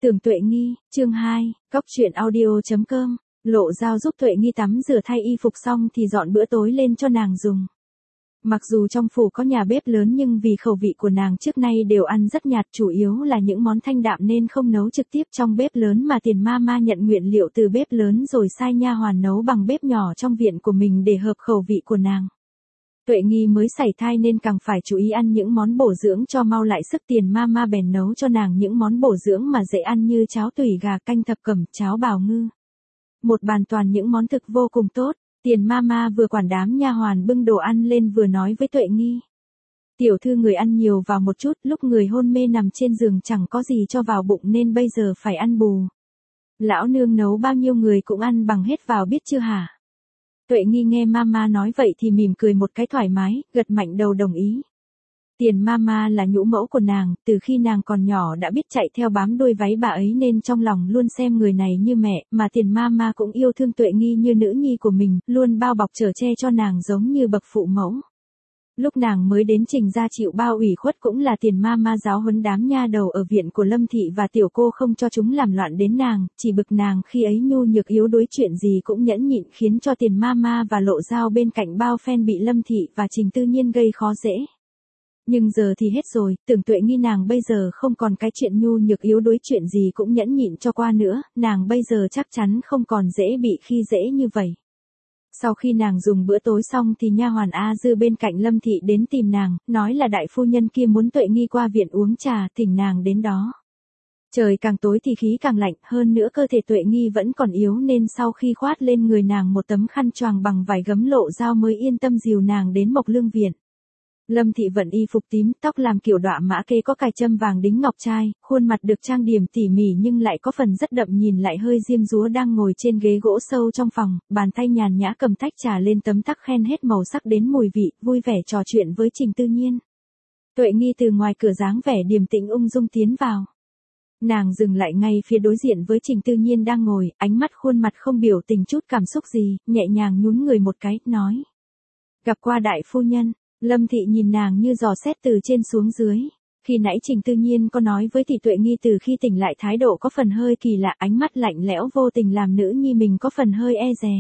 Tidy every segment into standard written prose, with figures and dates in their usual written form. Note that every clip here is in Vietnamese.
Tưởng Tuệ Nghi, chương 2, Cóc truyện audio.com, Lộ Giao giúp Tuệ Nghi tắm rửa thay y phục xong thì dọn bữa tối lên cho nàng dùng. Mặc dù trong phủ có nhà bếp lớn nhưng vì khẩu vị của nàng trước nay đều ăn rất nhạt, chủ yếu là những món thanh đạm nên không nấu trực tiếp trong bếp lớn mà Tiền Mama nhận nguyên liệu từ bếp lớn rồi sai nha hoàn nấu bằng bếp nhỏ trong viện của mình để hợp khẩu vị của nàng. Tuệ Nghi mới sảy thai nên càng phải chú ý ăn những món bổ dưỡng cho mau lại sức. Tiền Mama bèn nấu cho nàng những món bổ dưỡng mà dễ ăn như cháo tủy gà, canh thập cẩm, cháo bào ngư. Một bàn toàn những món thực vô cùng tốt. Tiền Mama vừa quản đám nha hoàn bưng đồ ăn lên vừa nói với Tuệ Nghi. Tiểu thư người ăn nhiều vào một chút, lúc người hôn mê nằm trên giường chẳng có gì cho vào bụng nên bây giờ phải ăn bù. Lão nương nấu bao nhiêu người cũng ăn bằng hết vào biết chưa hả? Tuệ Nghi nghe Mama nói vậy thì mỉm cười một cái thoải mái, gật mạnh đầu đồng ý. Tiền Mama là nhũ mẫu của nàng, từ khi nàng còn nhỏ đã biết chạy theo bám đuôi váy bà ấy nên trong lòng luôn xem người này như mẹ, mà Tiền Mama cũng yêu thương Tuệ Nghi như nữ nhi của mình, luôn bao bọc chở che cho nàng giống như bậc phụ mẫu. Lúc nàng mới đến Trình gia chịu bao ủy khuất cũng là Tiền Mama giáo huấn đám nha đầu ở viện của Lâm thị và tiểu cô không cho chúng làm loạn đến nàng, chỉ bực nàng khi ấy nhu nhược yếu đuối, chuyện gì cũng nhẫn nhịn khiến cho Tiền Mama và Lộ Giao bên cạnh bao phen bị Lâm thị và Trình Tư Nhiên gây khó dễ. Nhưng giờ thì hết rồi, Tưởng Tuệ Nghi nàng bây giờ không còn cái chuyện nhu nhược yếu đuối, chuyện gì cũng nhẫn nhịn cho qua nữa, nàng bây giờ chắc chắn không còn dễ bị khi dễ như vậy. Sau khi nàng dùng bữa tối xong thì nha hoàn A Dư bên cạnh Lâm thị đến tìm nàng, nói là đại phu nhân kia muốn Tuệ Nghi qua viện uống trà, thỉnh nàng đến đó. Trời càng tối thì khí càng lạnh, hơn nữa cơ thể Tuệ Nghi vẫn còn yếu nên sau khi khoát lên người nàng một tấm khăn choàng bằng vải gấm, Lộ Giao mới yên tâm dìu nàng đến Mộc Lương viện. Lâm thị vận y phục tím, tóc làm kiểu đọa mã kê có cài châm vàng đính ngọc trai, khuôn mặt được trang điểm tỉ mỉ nhưng lại có phần rất đậm, nhìn lại hơi diêm dúa, đang ngồi trên ghế gỗ sâu trong phòng, bàn tay nhàn nhã cầm tách trà lên tấm tắc khen hết màu sắc đến mùi vị, vui vẻ trò chuyện với Trình Tư Nhiên. Tuệ Nghi từ ngoài cửa dáng vẻ điềm tĩnh ung dung tiến vào. Nàng dừng lại ngay phía đối diện với Trình Tư Nhiên đang ngồi, ánh mắt khuôn mặt không biểu tình chút cảm xúc gì, nhẹ nhàng nhún người một cái, nói. Gặp qua đại phu nhân. Lâm thị nhìn nàng như dò xét từ trên xuống dưới. Khi nãy Trình Tư Nhiên có nói với thì Tuệ Nghi từ khi tỉnh lại thái độ có phần hơi kỳ lạ, ánh mắt lạnh lẽo vô tình làm nữ nhi mình có phần hơi e dè.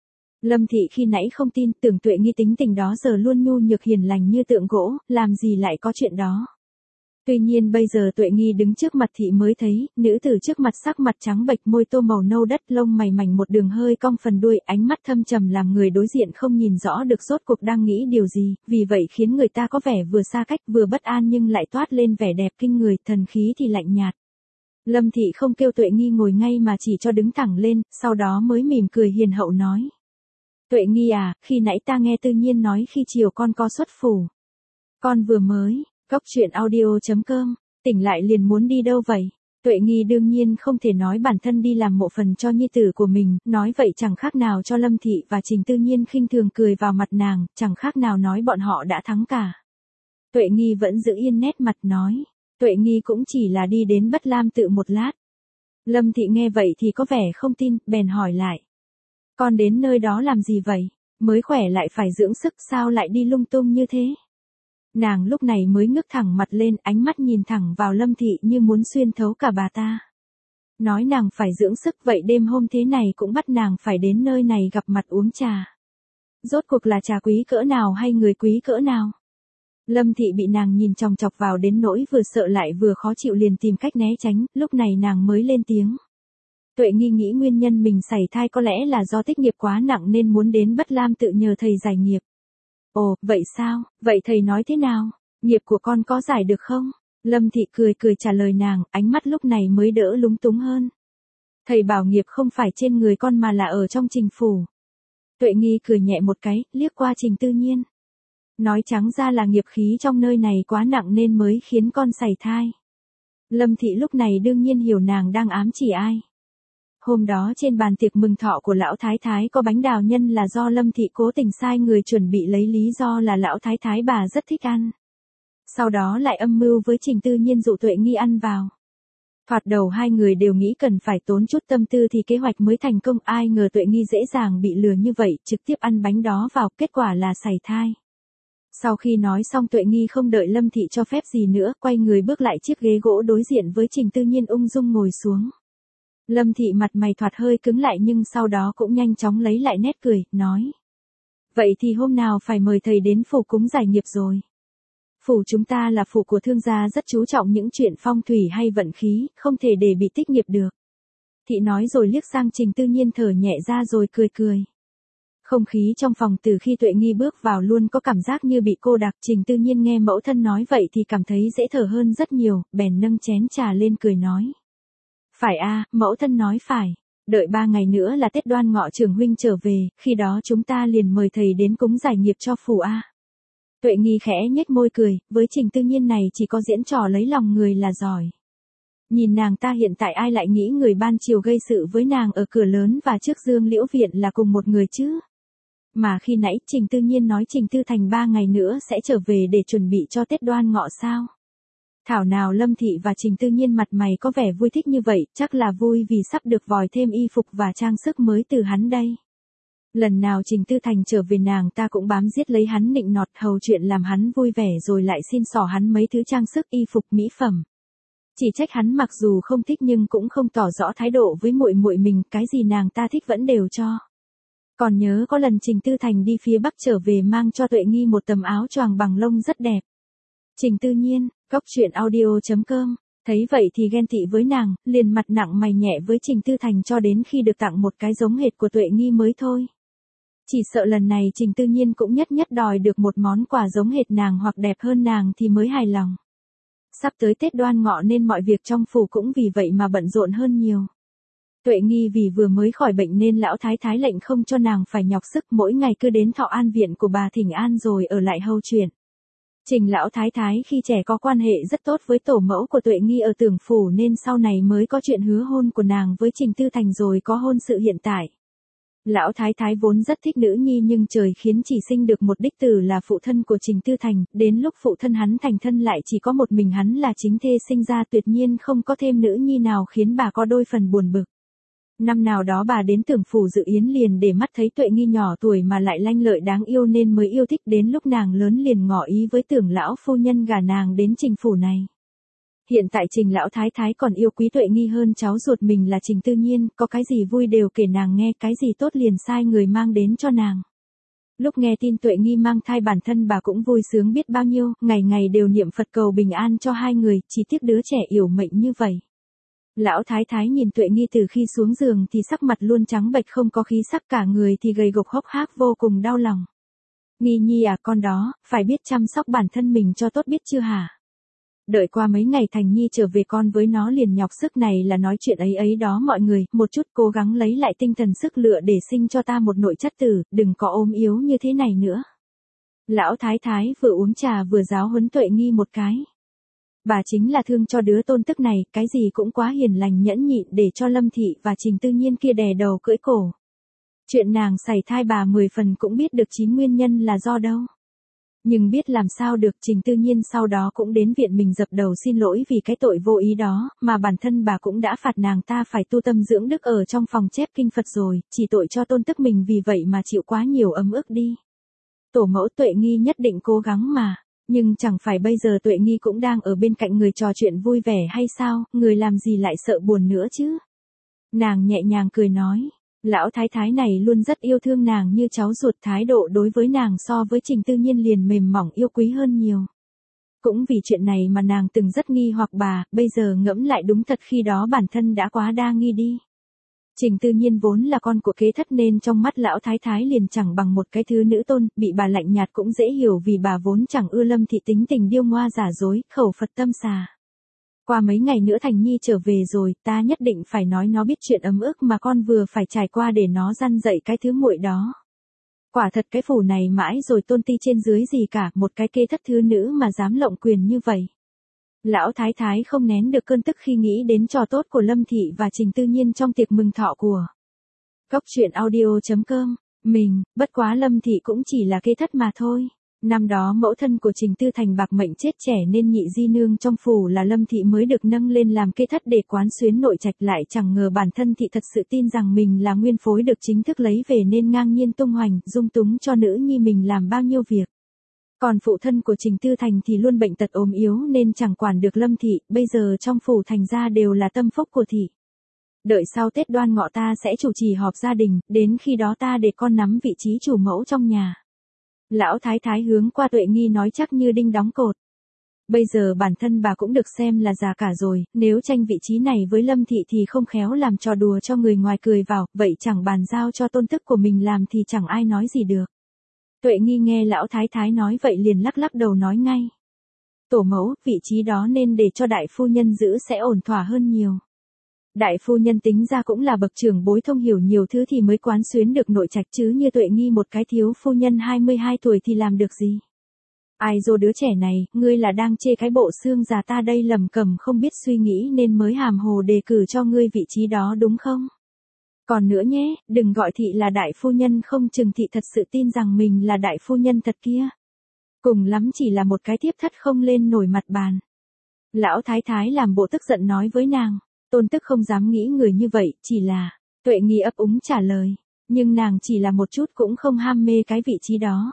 Lâm thị khi nãy không tin, tưởng Tuệ Nghi tính tình đó giờ luôn nhu nhược hiền lành như tượng gỗ, làm gì lại có chuyện đó. Tuy nhiên bây giờ Tuệ Nghi đứng trước mặt thị mới thấy, nữ tử trước mặt sắc mặt trắng bệch, môi tô màu nâu đất, lông mày mảnh một đường hơi cong phần đuôi, ánh mắt thâm trầm làm người đối diện không nhìn rõ được rốt cuộc đang nghĩ điều gì, vì vậy khiến người ta có vẻ vừa xa cách vừa bất an nhưng lại toát lên vẻ đẹp kinh người, thần khí thì lạnh nhạt. Lâm thị không kêu Tuệ Nghi ngồi ngay mà chỉ cho đứng thẳng lên, sau đó mới mỉm cười hiền hậu nói. Tuệ Nghi à, khi nãy ta nghe Tư Nhiên nói khi chiều con có xuất phủ. Con vừa mới. Cóc truyện audio.com, tỉnh lại liền muốn đi đâu vậy? Tuệ Nghi đương nhiên không thể nói bản thân đi làm mộ phần cho nhi tử của mình, nói vậy chẳng khác nào cho Lâm thị và Trình Tư Nhiên khinh thường cười vào mặt nàng, chẳng khác nào nói bọn họ đã thắng cả. Tuệ Nghi vẫn giữ yên nét mặt nói, Tuệ Nghi cũng chỉ là đi đến Bất Lam Tự một lát. Lâm thị nghe vậy thì có vẻ không tin, bèn hỏi lại. Con đến nơi đó làm gì vậy? Mới khỏe lại phải dưỡng sức, sao lại đi lung tung như thế? Nàng lúc này mới ngước thẳng mặt lên, ánh mắt nhìn thẳng vào Lâm thị như muốn xuyên thấu cả bà ta. Nói nàng phải dưỡng sức, vậy đêm hôm thế này cũng bắt nàng phải đến nơi này gặp mặt uống trà. Rốt cuộc là trà quý cỡ nào hay người quý cỡ nào? Lâm thị bị nàng nhìn chòng chọc vào đến nỗi vừa sợ lại vừa khó chịu, liền tìm cách né tránh, lúc này nàng mới lên tiếng. Tuệ Nghi nghĩ nguyên nhân mình sảy thai có lẽ là do tích nghiệp quá nặng nên muốn đến Bất Lam Tự nhờ thầy giải nghiệp. Ồ, vậy sao, vậy thầy nói thế nào, nghiệp của con có giải được không? Lâm thị cười cười trả lời nàng, ánh mắt lúc này mới đỡ lúng túng hơn. Thầy bảo nghiệp không phải trên người con mà là ở trong Trình phủ. Tuệ Nghi cười nhẹ một cái, liếc qua Trình Tư Nhiên. Nói trắng ra là nghiệp khí trong nơi này quá nặng nên mới khiến con sảy thai. Lâm thị lúc này đương nhiên hiểu nàng đang ám chỉ ai. Hôm đó trên bàn tiệc mừng thọ của lão thái thái có bánh đào nhân là do Lâm thị cố tình sai người chuẩn bị lấy lý do là lão thái thái bà rất thích ăn. Sau đó lại âm mưu với Trình Tư Nhiên dụ Tuệ Nghi ăn vào. Thoạt đầu hai người đều nghĩ cần phải tốn chút tâm tư thì kế hoạch mới thành công, ai ngờ Tuệ Nghi dễ dàng bị lừa như vậy, trực tiếp ăn bánh đó vào, kết quả là sảy thai. Sau khi nói xong Tuệ Nghi không đợi Lâm Thị cho phép gì nữa, quay người bước lại chiếc ghế gỗ đối diện với Trình Tư Nhiên ung dung ngồi xuống. Lâm Thị mặt mày thoạt hơi cứng lại nhưng sau đó cũng nhanh chóng lấy lại nét cười, nói. Vậy thì hôm nào phải mời thầy đến phủ cúng giải nghiệp rồi. Phủ chúng ta là phủ của thương gia rất chú trọng những chuyện phong thủy hay vận khí, không thể để bị tích nghiệp được. Thị nói rồi liếc sang Trình Tư Nhiên thở nhẹ ra rồi cười cười. Không khí trong phòng từ khi Tuệ Nghi bước vào luôn có cảm giác như bị cô đặc. Trình Tư Nhiên nghe mẫu thân nói vậy thì cảm thấy dễ thở hơn rất nhiều, bèn nâng chén trà lên cười nói. Phải a, mẫu thân nói phải. Đợi 3 ngày nữa là Tết Đoan Ngọ trưởng huynh trở về, khi đó chúng ta liền mời thầy đến cúng giải nghiệp cho phủ a. Tuệ Nghi khẽ nhếch môi cười, với Trình Tư Nhiên này chỉ có diễn trò lấy lòng người là giỏi. Nhìn nàng ta hiện tại ai lại nghĩ người ban chiều gây sự với nàng ở cửa lớn và trước Dương Liễu Viện là cùng một người chứ? Mà khi nãy Trình Tư Nhiên nói Trình Tư Thành 3 ngày nữa sẽ trở về để chuẩn bị cho Tết Đoan Ngọ sao? Thảo nào Lâm Thị và Trình Tư Nhiên mặt mày có vẻ vui thích như vậy, chắc là vui vì sắp được vòi thêm y phục và trang sức mới từ hắn đây. Lần nào Trình Tư Thành trở về nàng ta cũng bám giết lấy hắn nịnh nọt hầu chuyện làm hắn vui vẻ rồi lại xin xỏ hắn mấy thứ trang sức y phục mỹ phẩm. Chỉ trách hắn mặc dù không thích nhưng cũng không tỏ rõ thái độ với muội muội mình, cái gì nàng ta thích vẫn đều cho. Còn nhớ có lần Trình Tư Thành đi phía Bắc trở về mang cho Tuệ Nghi một tấm áo choàng bằng lông rất đẹp. Trình Tư Nhiên, coctruyện.audio.com, thấy vậy thì ghen tị với nàng, liền mặt nặng mày nhẹ với Trình Tư Thành cho đến khi được tặng một cái giống hệt của Tuệ Nghi mới thôi. Chỉ sợ lần này Trình Tư Nhiên cũng nhất đòi được một món quà giống hệt nàng hoặc đẹp hơn nàng thì mới hài lòng. Sắp tới Tết Đoan Ngọ nên mọi việc trong phủ cũng vì vậy mà bận rộn hơn nhiều. Tuệ Nghi vì vừa mới khỏi bệnh nên lão thái thái lệnh không cho nàng phải nhọc sức, mỗi ngày cứ đến Thọ An viện của bà thỉnh an rồi ở lại hầu chuyện. Trình lão thái thái khi trẻ có quan hệ rất tốt với tổ mẫu của Tuệ Nghi ở Tưởng phủ nên sau này mới có chuyện hứa hôn của nàng với Trình Tư Thành rồi có hôn sự hiện tại. Lão thái thái vốn rất thích nữ nhi nhưng trời khiến chỉ sinh được một đích tử là phụ thân của Trình Tư Thành, đến lúc phụ thân hắn thành thân lại chỉ có một mình hắn là chính thê sinh ra, tuyệt nhiên không có thêm nữ nhi nào khiến bà có đôi phần buồn bực. Năm nào đó bà đến Tưởng phủ dự yến liền để mắt thấy Tuệ Nghi nhỏ tuổi mà lại lanh lợi đáng yêu nên mới yêu thích, đến lúc nàng lớn liền ngỏ ý với Tưởng lão phu nhân gả nàng đến Trình phủ này. Hiện tại Trình lão thái thái còn yêu quý Tuệ Nghi hơn cháu ruột mình là Trình Tư Nhiên, có cái gì vui đều kể nàng nghe, cái gì tốt liền sai người mang đến cho nàng. Lúc nghe tin Tuệ Nghi mang thai bản thân bà cũng vui sướng biết bao nhiêu, ngày ngày đều niệm Phật cầu bình an cho hai người, chỉ tiếc đứa trẻ yểu mệnh như vậy. Lão thái thái nhìn Tuệ Nghi từ khi xuống giường thì sắc mặt luôn trắng bệch không có khí sắc, cả người thì gầy gộc hốc hác vô cùng đau lòng. Nghi Nhi à, con đó, phải biết chăm sóc bản thân mình cho tốt biết chưa hả? Đợi qua mấy ngày Thành Nhi trở về con với nó liền nhọc sức này là nói chuyện ấy đó mọi người, một chút cố gắng lấy lại tinh thần sức lựa để sinh cho ta một nội chất tử, đừng có ốm yếu như thế này nữa. Lão thái thái vừa uống trà vừa giáo huấn Tuệ Nghi một cái. Bà chính là thương cho đứa tôn tức này, cái gì cũng quá hiền lành nhẫn nhịn để cho Lâm Thị và Trình Tư Nhiên kia đè đầu cưỡi cổ. Chuyện nàng sảy thai bà 10 phần cũng biết được 9 nguyên nhân là do đâu. Nhưng biết làm sao được, Trình Tư Nhiên sau đó cũng đến viện mình dập đầu xin lỗi vì cái tội vô ý đó, mà bản thân bà cũng đã phạt nàng ta phải tu tâm dưỡng đức ở trong phòng chép kinh Phật rồi, chỉ tội cho tôn tức mình vì vậy mà chịu quá nhiều ấm ức đi. Tổ mẫu Tuệ Nghi nhất định cố gắng mà, nhưng chẳng phải bây giờ Tuệ Nghi cũng đang ở bên cạnh người trò chuyện vui vẻ hay sao, người làm gì lại sợ buồn nữa chứ. Nàng nhẹ nhàng cười nói. Lão thái thái này luôn rất yêu thương nàng như cháu ruột, thái độ đối với nàng so với Trình Tư Nhiên liền mềm mỏng yêu quý hơn nhiều. Cũng vì chuyện này mà nàng từng rất nghi hoặc bà, bây giờ ngẫm lại đúng thật khi đó bản thân đã quá đa nghi đi. Trình Tư Nhiên vốn là con của kế thất nên trong mắt lão thái thái liền chẳng bằng một cái thứ nữ tôn, bị bà lạnh nhạt cũng dễ hiểu vì bà vốn chẳng ưa Lâm Thị tính tình điêu ngoa giả dối, khẩu Phật tâm xà. Qua mấy ngày nữa Thành Nhi trở về rồi, ta nhất định phải nói nó biết chuyện ấm ức mà con vừa phải trải qua để nó răn dạy cái thứ muội đó. Quả thật cái phủ này mãi rồi tôn ti trên dưới gì cả, một cái kế thất thứ nữ mà dám lộng quyền như vậy. Lão thái thái không nén được cơn tức khi nghĩ đến trò tốt của Lâm Thị và Trình Tư Nhiên trong tiệc mừng thọ của coctruyện.audio.com. Bất quá Lâm Thị cũng chỉ là kế thất mà thôi. Năm đó mẫu thân của Trình Tư Thành bạc mệnh chết trẻ nên nhị di nương trong phủ là Lâm Thị mới được nâng lên làm kế thất để quán xuyến nội trạch, lại chẳng ngờ bản thân Thị thật sự tin rằng mình là nguyên phối được chính thức lấy về nên ngang nhiên tung hoành, dung túng cho nữ nhi mình làm bao nhiêu việc. Còn phụ thân của Trình Tư Thành thì luôn bệnh tật ốm yếu nên chẳng quản được Lâm thị, bây giờ trong phủ thành ra đều là tâm phúc của thị. Đợi sau Tết Đoan Ngọ ta sẽ chủ trì họp gia đình, đến khi đó ta để con nắm vị trí chủ mẫu trong nhà. Lão Thái Thái hướng qua Tuệ Nghi nói chắc như đinh đóng cột. Bây giờ bản thân bà cũng được xem là già cả rồi, nếu tranh vị trí này với Lâm thị thì không khéo làm trò đùa cho người ngoài cười vào, vậy chẳng bàn giao cho tôn tức của mình làm thì chẳng ai nói gì được. Tuệ Nghi nghe Lão Thái Thái nói vậy liền lắc lắc đầu nói ngay. Tổ mẫu, vị trí đó nên để cho đại phu nhân giữ sẽ ổn thỏa hơn nhiều. Đại phu nhân tính ra cũng là bậc trưởng bối thông hiểu nhiều thứ thì mới quán xuyến được nội trạch chứ như Tuệ Nghi một cái thiếu phu nhân 22 tuổi thì làm được gì. Ai dô đứa trẻ này, ngươi là đang chê cái bộ xương già ta đây lầm cẩm không biết suy nghĩ nên mới hàm hồ đề cử cho ngươi vị trí đó đúng không? Còn nữa nhé, đừng gọi thị là đại phu nhân không chừng thị thật sự tin rằng mình là đại phu nhân thật kia. Cùng lắm chỉ là một cái thiếp thất không lên nổi mặt bàn. Lão Thái Thái làm bộ tức giận nói với nàng, tôn tức không dám nghĩ người như vậy, chỉ là, Tuệ Nghi ấp úng trả lời, nhưng nàng chỉ là một chút cũng không ham mê cái vị trí đó.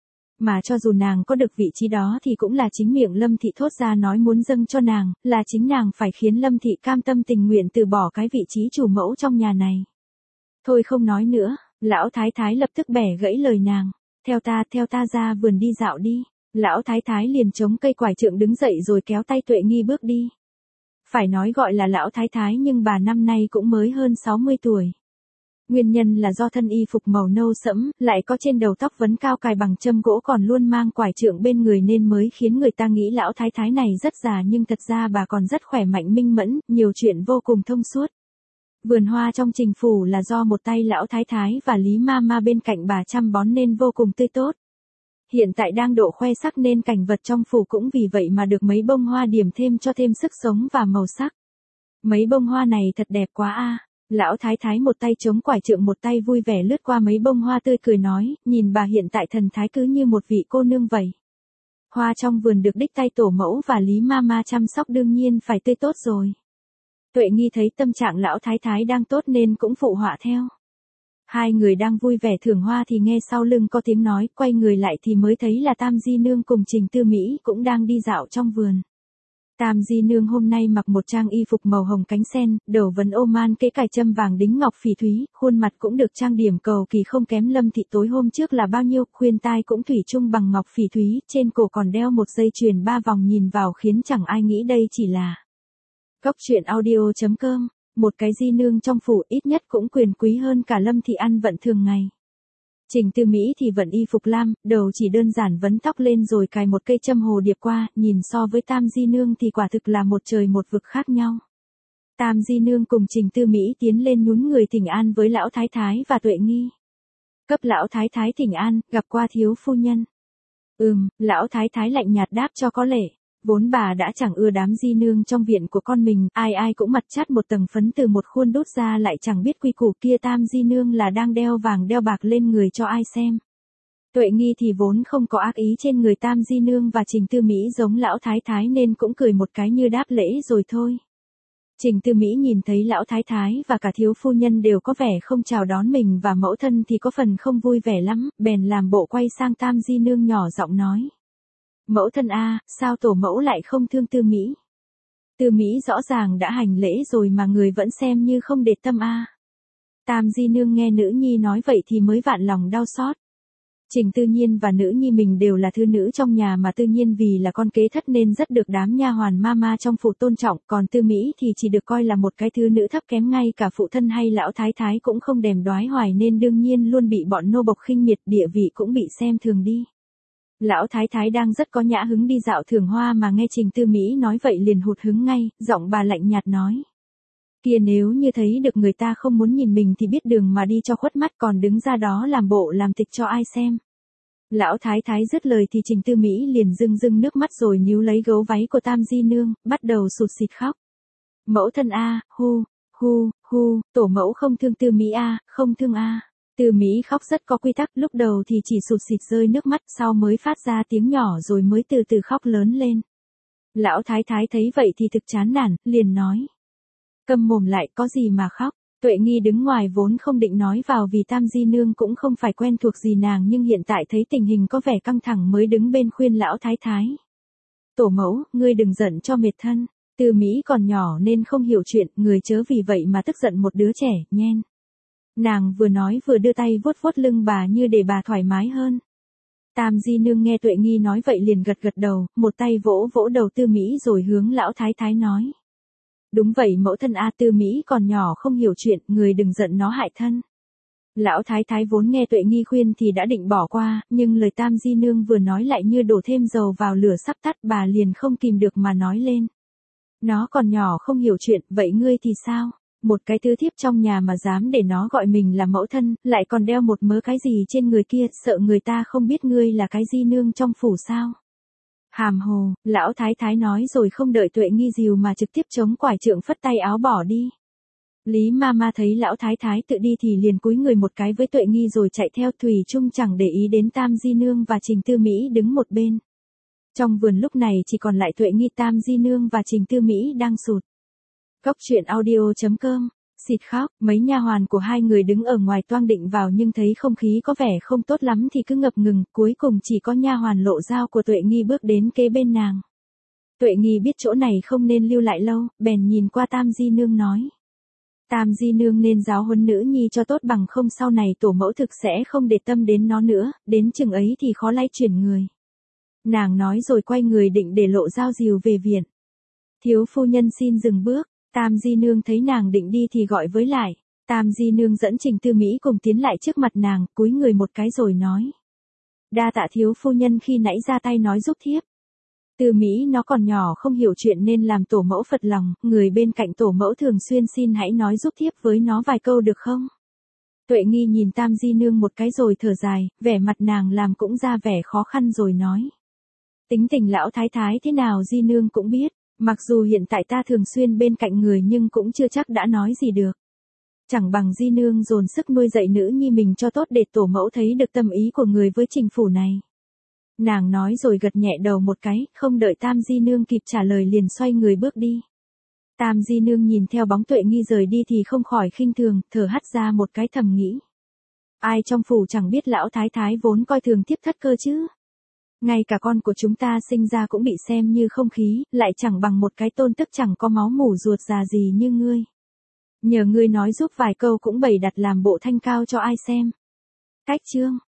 Mà cho dù nàng có được vị trí đó thì cũng là chính miệng Lâm thị thốt ra nói muốn dâng cho nàng, là chính nàng phải khiến Lâm thị cam tâm tình nguyện từ bỏ cái vị trí chủ mẫu trong nhà này. Thôi không nói nữa, Lão Thái Thái lập tức bẻ gãy lời nàng, theo ta ra vườn đi dạo đi. Lão Thái Thái liền chống cây quải trượng đứng dậy rồi kéo tay Tuệ Nghi bước đi. Phải nói gọi là Lão Thái Thái nhưng bà năm nay cũng mới hơn 60 tuổi. Nguyên nhân là do thân y phục màu nâu sẫm, lại có trên đầu tóc vấn cao cài bằng châm gỗ còn luôn mang quải trượng bên người nên mới khiến người ta nghĩ Lão Thái Thái này rất già nhưng thật ra bà còn rất khỏe mạnh minh mẫn, nhiều chuyện vô cùng thông suốt. Vườn hoa trong Trình phủ là do một tay Lão Thái Thái và Lý Ma bên cạnh bà chăm bón nên vô cùng tươi tốt. Hiện tại đang độ khoe sắc nên cảnh vật trong phủ cũng vì vậy mà được mấy bông hoa điểm thêm cho thêm sức sống và màu sắc. Mấy bông hoa này thật đẹp quá a. Lão Thái Thái một tay chống quải trượng một tay vui vẻ lướt qua mấy bông hoa tươi cười nói, nhìn bà hiện tại thần thái cứ như một vị cô nương vậy. Hoa trong vườn được đích tay tổ mẫu và Lý Ma chăm sóc đương nhiên phải tươi tốt rồi. Tuệ Nghi thấy tâm trạng Lão Thái Thái đang tốt nên cũng phụ họa theo. Hai người đang vui vẻ thưởng hoa thì nghe sau lưng có tiếng nói, quay người lại thì mới thấy là Tam Di Nương cùng Trình Tư Mỹ cũng đang đi dạo trong vườn. Tam Di Nương hôm nay mặc một trang y phục màu hồng cánh sen, đầu vấn ô man kế cài châm vàng đính ngọc phỉ thúy, khuôn mặt cũng được trang điểm cầu kỳ không kém Lâm thị tối hôm trước là bao nhiêu, khuyên tai cũng thủy chung bằng ngọc phỉ thúy, trên cổ còn đeo một dây chuyền 3 vòng nhìn vào khiến chẳng ai nghĩ đây chỉ là Góc truyện audio.com. Một cái Di Nương trong phủ ít nhất cũng quyền quý hơn cả Lâm thị ăn vận thường ngày. Trình Tư Mỹ thì vận y phục lam, đầu chỉ đơn giản vấn tóc lên rồi cài một cây châm hồ điệp qua, nhìn so với Tam Di Nương thì quả thực là một trời một vực khác nhau. Tam Di Nương cùng Trình Tư Mỹ tiến lên nhún người thỉnh an với Lão Thái Thái và Tuệ Nghi. Cấp Lão Thái Thái thỉnh an, gặp qua thiếu phu nhân. Lão Thái Thái lạnh nhạt đáp cho có lệ. Vốn bà đã chẳng ưa đám Di Nương trong viện của con mình, ai cũng mặt chát một tầng phấn từ một khuôn đốt ra lại chẳng biết quy củ kia Tam Di Nương là đang đeo vàng đeo bạc lên người cho ai xem. Tuệ Nghi thì vốn không có ác ý trên người Tam Di Nương và Trình Tư Mỹ giống Lão Thái Thái nên cũng cười một cái như đáp lễ rồi thôi. Trình Tư Mỹ nhìn thấy Lão Thái Thái và cả thiếu phu nhân đều có vẻ không chào đón mình và mẫu thân thì có phần không vui vẻ lắm, bèn làm bộ quay sang Tam Di Nương nhỏ giọng nói. Mẫu thân a, sao tổ mẫu lại không thương Tư Mỹ? Tư Mỹ rõ ràng đã hành lễ rồi mà người vẫn xem như không để tâm a. Tam Di Nương nghe nữ nhi nói vậy thì mới vạn lòng đau xót. Trình Tư Nhiên và nữ nhi mình đều là thư nữ trong nhà mà Tư Nhiên vì là con kế thất nên rất được đám nha hoàn mama trong phủ tôn trọng, còn Tư Mỹ thì chỉ được coi là một cái thư nữ thấp kém, ngay cả phụ thân hay Lão Thái Thái cũng không đèm đoái hoài nên đương nhiên luôn bị bọn nô bộc khinh miệt, địa vị cũng bị xem thường đi. Lão Thái Thái đang rất có nhã hứng đi dạo thưởng hoa mà nghe Trình Tư Mỹ nói vậy liền hụt hứng ngay, giọng bà lạnh nhạt nói. Kia nếu như thấy được người ta không muốn nhìn mình thì biết đường mà đi cho khuất mắt còn đứng ra đó làm bộ làm tịch cho ai xem. Lão Thái Thái dứt lời thì Trình Tư Mỹ liền rưng nước mắt rồi níu lấy gấu váy của Tam Di Nương, bắt đầu sụt sịt khóc. Mẫu thân a, tổ mẫu không thương Tư Mỹ a, không thương a. Tư Mỹ khóc rất có quy tắc, lúc đầu thì chỉ sụt sịt rơi nước mắt, sau mới phát ra tiếng nhỏ rồi mới từ từ khóc lớn lên. Lão Thái Thái thấy vậy thì thực chán nản, liền nói. Câm mồm lại, có gì mà khóc. Tuệ Nghi đứng ngoài vốn không định nói vào vì Tam Di Nương cũng không phải quen thuộc gì nàng, nhưng hiện tại thấy tình hình có vẻ căng thẳng mới đứng bên khuyên lão thái thái. Tổ mẫu, ngươi đừng giận cho mệt thân. Tư Mỹ còn nhỏ nên không hiểu chuyện, người chớ vì vậy mà tức giận một đứa trẻ, nhen. Nàng vừa nói vừa đưa tay vuốt vuốt lưng bà như để bà thoải mái hơn. Tam Di Nương nghe Tuệ Nghi nói vậy liền gật gật đầu, một tay vỗ vỗ đầu Tư Mỹ rồi hướng lão thái thái nói. Đúng vậy mẫu thân a, Tư Mỹ còn nhỏ không hiểu chuyện, người đừng giận nó hại thân. Lão thái thái vốn nghe Tuệ Nghi khuyên thì đã định bỏ qua, nhưng lời Tam Di Nương vừa nói lại như đổ thêm dầu vào lửa sắp tắt, bà liền không kìm được mà nói lên. Nó còn nhỏ không hiểu chuyện, vậy ngươi thì sao? Một cái tứ thiếp trong nhà mà dám để nó gọi mình là mẫu thân, lại còn đeo một mớ cái gì trên người kia, sợ người ta không biết ngươi là cái Di Nương trong phủ sao? Hàm hồ, lão thái thái nói rồi không đợi Tuệ Nghi dìu mà trực tiếp chống quải trượng phất tay áo bỏ đi. Lý Mama thấy lão thái thái tự đi thì liền cúi người một cái với Tuệ Nghi rồi chạy theo, thủy chung chẳng để ý đến Tam Di Nương và Trình Tư Mỹ đứng một bên. Trong vườn lúc này chỉ còn lại Tuệ Nghi, Tam Di Nương và Trình Tư Mỹ đang sụt. Góc truyện audio.com, xịt khóc, mấy nha hoàn của hai người đứng ở ngoài toang định vào nhưng thấy không khí có vẻ không tốt lắm thì cứ ngập ngừng, cuối cùng chỉ có nha hoàn Lộ Dao của Tuệ Nghi bước đến kế bên nàng. Tuệ Nghi biết chỗ này không nên lưu lại lâu, bèn nhìn qua Tam Di Nương nói. Tam Di Nương nên giáo huấn nữ nhi cho tốt, bằng không sau này tổ mẫu thực sẽ không để tâm đến nó nữa, đến chừng ấy thì khó lay chuyển người. Nàng nói rồi quay người định để Lộ Dao dìu về viện. Thiếu phu nhân xin dừng bước. Tam Di Nương thấy nàng định đi thì gọi với lại. Tam Di Nương dẫn Trình Tư Mỹ cùng tiến lại trước mặt nàng, cúi người một cái rồi nói. Đa tạ thiếu phu nhân khi nãy ra tay nói giúp thiếp. Tư Mỹ nó còn nhỏ không hiểu chuyện nên làm tổ mẫu phật lòng, người bên cạnh tổ mẫu thường xuyên xin hãy nói giúp thiếp với nó vài câu được không? Tuệ Nghi nhìn Tam Di Nương một cái rồi thở dài, vẻ mặt nàng làm cũng ra vẻ khó khăn rồi nói. Tính tình lão thái thái thế nào Di Nương cũng biết. Mặc dù hiện tại ta thường xuyên bên cạnh người nhưng cũng chưa chắc đã nói gì được. Chẳng bằng Di Nương dồn sức nuôi dạy nữ nhi mình cho tốt để tổ mẫu thấy được tâm ý của người với Trình phủ này. Nàng nói rồi gật nhẹ đầu một cái, không đợi Tam Di Nương kịp trả lời liền xoay người bước đi. Tam Di Nương nhìn theo bóng Tuệ Nghi rời đi thì không khỏi khinh thường, thở hắt ra một cái thầm nghĩ. Ai trong phủ chẳng biết lão thái thái vốn coi thường thiếp thất cơ chứ. Ngay cả con của chúng ta sinh ra cũng bị xem như không khí, lại chẳng bằng một cái tôn tức chẳng có máu mủ ruột già gì như ngươi. Nhờ ngươi nói giúp vài câu cũng bày đặt làm bộ thanh cao cho ai xem. Cách chương.